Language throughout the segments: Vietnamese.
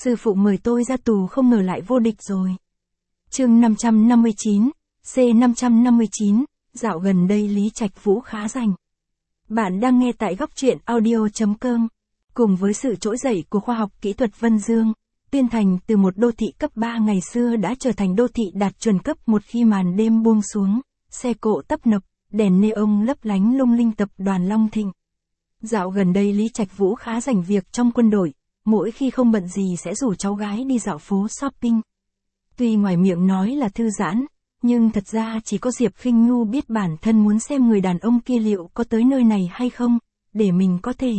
Sư phụ mời tôi ra tù không ngờ lại vô địch rồi. Chương 559, C559, dạo gần đây Lý Trạch Vũ khá rảnh. Bạn đang nghe tại góc truyện audio.com. Cùng với sự trỗi dậy của khoa học kỹ thuật Vân Dương, Tuyên Thành từ một đô thị cấp 3 ngày xưa đã trở thành đô thị đạt chuẩn cấp 1 khi màn đêm buông xuống, xe cộ tấp nập, đèn neon lấp lánh lung linh tập đoàn Long Thịnh. Dạo gần đây Lý Trạch Vũ khá rảnh việc trong quân đội, mỗi khi không bận gì sẽ rủ cháu gái đi dạo phố shopping. Tuy ngoài miệng nói là thư giãn, nhưng thật ra chỉ có Diệp Khinh Nhu biết bản thân muốn xem người đàn ông kia liệu có tới nơi này hay không, để mình có thể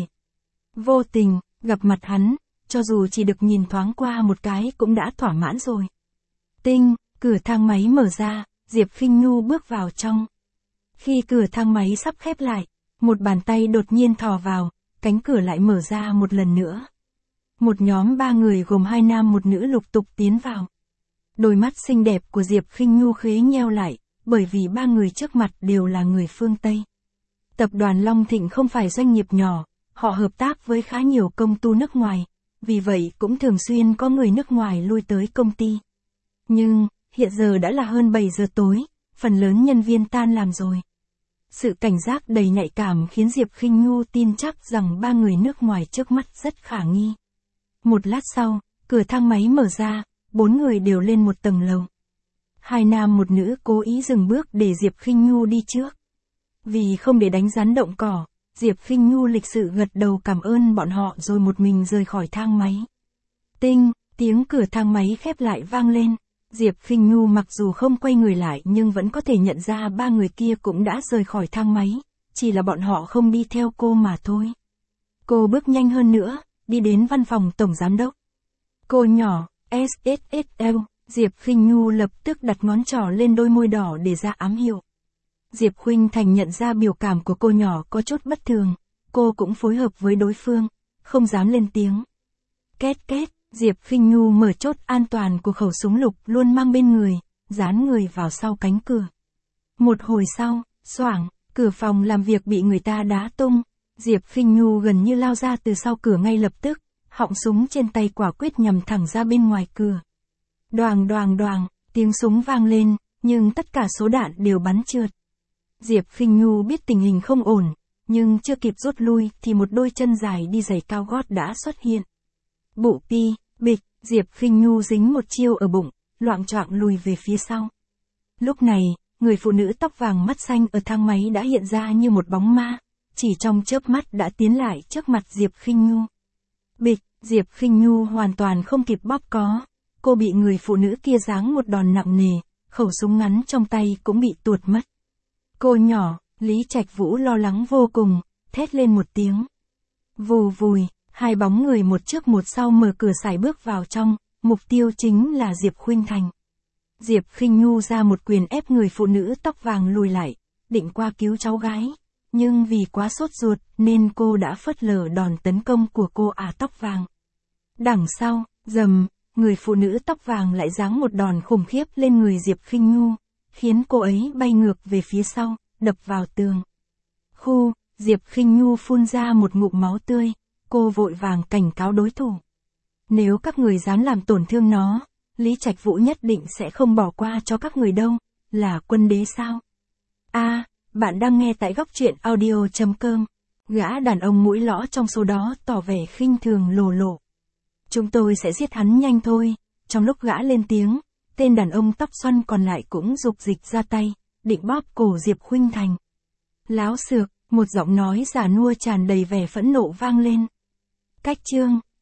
vô tình gặp mặt hắn, cho dù chỉ được nhìn thoáng qua một cái cũng đã thỏa mãn rồi. Tinh, cửa thang máy mở ra, Diệp Khinh Nhu bước vào trong. Khi cửa thang máy sắp khép lại, một bàn tay đột nhiên thò vào, cánh cửa lại mở ra một lần nữa. Một nhóm 3 người gồm 2 nam một nữ lục tục tiến vào. Đôi mắt xinh đẹp của Diệp Khinh Nhu khế nheo lại, bởi vì 3 người trước mặt đều là người phương Tây. Tập đoàn Long Thịnh không phải doanh nghiệp nhỏ, họ hợp tác với khá nhiều công ty nước ngoài, vì vậy cũng thường xuyên có người nước ngoài lui tới công ty. Nhưng, hiện giờ đã là hơn 7 giờ tối, phần lớn nhân viên tan làm rồi. Sự cảnh giác đầy nhạy cảm khiến Diệp Khinh Nhu tin chắc rằng 3 người nước ngoài trước mắt rất khả nghi. Một lát sau, cửa thang máy mở ra, 4 người đều lên một tầng lầu. 2 nam một nữ cố ý dừng bước để Diệp Khinh Nhu đi trước. Vì không để đánh rắn động cỏ, Diệp Khinh Nhu lịch sự gật đầu cảm ơn bọn họ rồi một mình rời khỏi thang máy. Tinh, tiếng cửa thang máy khép lại vang lên. Diệp Khinh Nhu mặc dù không quay người lại nhưng vẫn có thể nhận ra 3 người kia cũng đã rời khỏi thang máy, chỉ là bọn họ không đi theo cô mà thôi. Cô bước nhanh hơn nữa, đi đến văn phòng tổng giám đốc. Cô nhỏ, SSSL, Diệp Khinh Nhu lập tức đặt ngón trỏ lên đôi môi đỏ để ra ám hiệu. Diệp Khuynh Thành nhận ra biểu cảm của cô nhỏ có chút bất thường, cô cũng phối hợp với đối phương, không dám lên tiếng. Két két, Diệp Khinh Nhu mở chốt an toàn của khẩu súng lục luôn mang bên người, dán người vào sau cánh cửa. Một hồi sau, xoảng, cửa phòng làm việc bị người ta đá tung, Diệp Khinh Nhu gần như lao ra từ sau cửa ngay lập tức, họng súng trên tay quả quyết nhằm thẳng ra bên ngoài cửa. Đoàng đoàng đoàng, tiếng súng vang lên, nhưng tất cả số đạn đều bắn trượt. Diệp Khinh Nhu biết tình hình không ổn, nhưng chưa kịp rút lui thì một đôi chân dài đi giày cao gót đã xuất hiện. Bụ pi, bịch, Diệp Khinh Nhu dính một chiêu ở bụng, loạng choạng lùi về phía sau. Lúc này, người phụ nữ tóc vàng mắt xanh ở thang máy đã hiện ra như một bóng ma, chỉ trong chớp mắt đã tiến lại trước mặt Diệp Khinh Nhu. Bịch, Diệp Khinh Nhu hoàn toàn không kịp bóp có, cô bị người phụ nữ kia giáng một đòn nặng nề, khẩu súng ngắn trong tay cũng bị tuột mất. Cô nhỏ, Lý Trạch Vũ lo lắng vô cùng, thét lên một tiếng. Vù vùi, 2 bóng người một trước một sau mở cửa sải bước vào trong, mục tiêu chính là Diệp Khuynh Thành. Diệp Khinh Nhu ra một quyền ép người phụ nữ tóc vàng lùi lại, định qua cứu cháu gái, nhưng vì quá sốt ruột nên cô đã phớt lờ đòn tấn công của cô ả tóc vàng. Đằng sau, rầm, người phụ nữ tóc vàng lại giáng một đòn khủng khiếp lên người Diệp Khinh Nhu, khiến cô ấy bay ngược về phía sau, đập vào tường. Khu, Diệp Khinh Nhu phun ra một ngụm máu tươi, cô vội vàng cảnh cáo đối thủ. Nếu các người dám làm tổn thương nó, Lý Trạch Vũ nhất định sẽ không bỏ qua cho các người đâu, là quân đế sao? Bạn đang nghe tại góc truyện audio.com. Gã đàn ông mũi lõ trong số đó tỏ vẻ khinh thường lồ lộ. Chúng tôi sẽ giết hắn nhanh thôi. Trong lúc gã lên tiếng, tên đàn ông tóc xoăn còn lại cũng dục dịch ra tay, định bóp cổ Diệp Khuynh Thành. Láo xược, một giọng nói già nua tràn đầy vẻ phẫn nộ vang lên. Cách chương